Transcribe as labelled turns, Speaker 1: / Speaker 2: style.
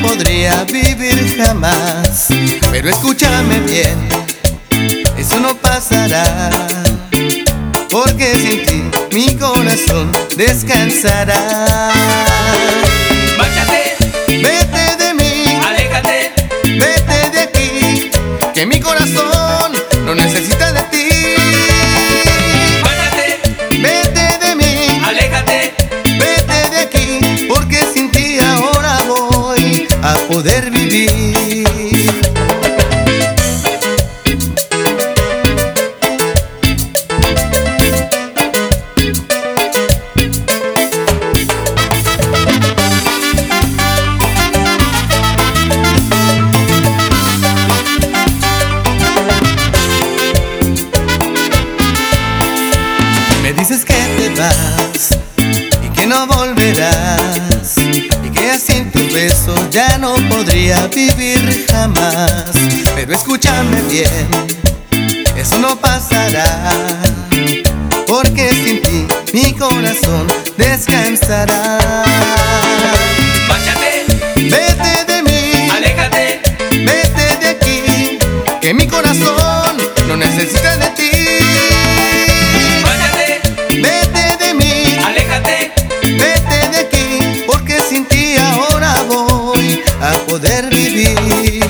Speaker 1: podría vivir jamás. Pero escúchame bien, eso no pasará, porque sin ti mi corazón descansará.
Speaker 2: Márchate,
Speaker 1: Vete de mí,
Speaker 2: aléjate,
Speaker 1: vete de aquí, que mi corazón no necesita de ti.
Speaker 2: márchate,
Speaker 1: Vete de mí,
Speaker 2: aléjate,
Speaker 1: vete de aquí, porque sin ti ahora voy a poder vivir. Me dices que te vas y que no volverás, y que así tus besos ya no podría vivir jamás. Pero escúchame bien, eso no pasará, porque sin ti mi corazón descansará.
Speaker 2: márchate,
Speaker 1: Vete de mí,
Speaker 2: aléjate,
Speaker 1: vete de aquí, que mi corazón no necesita de ti.
Speaker 2: márchate,
Speaker 1: Vete de mí,
Speaker 2: aléjate,
Speaker 1: vete de aquí, porque sin ti ahora voy a poder vivir.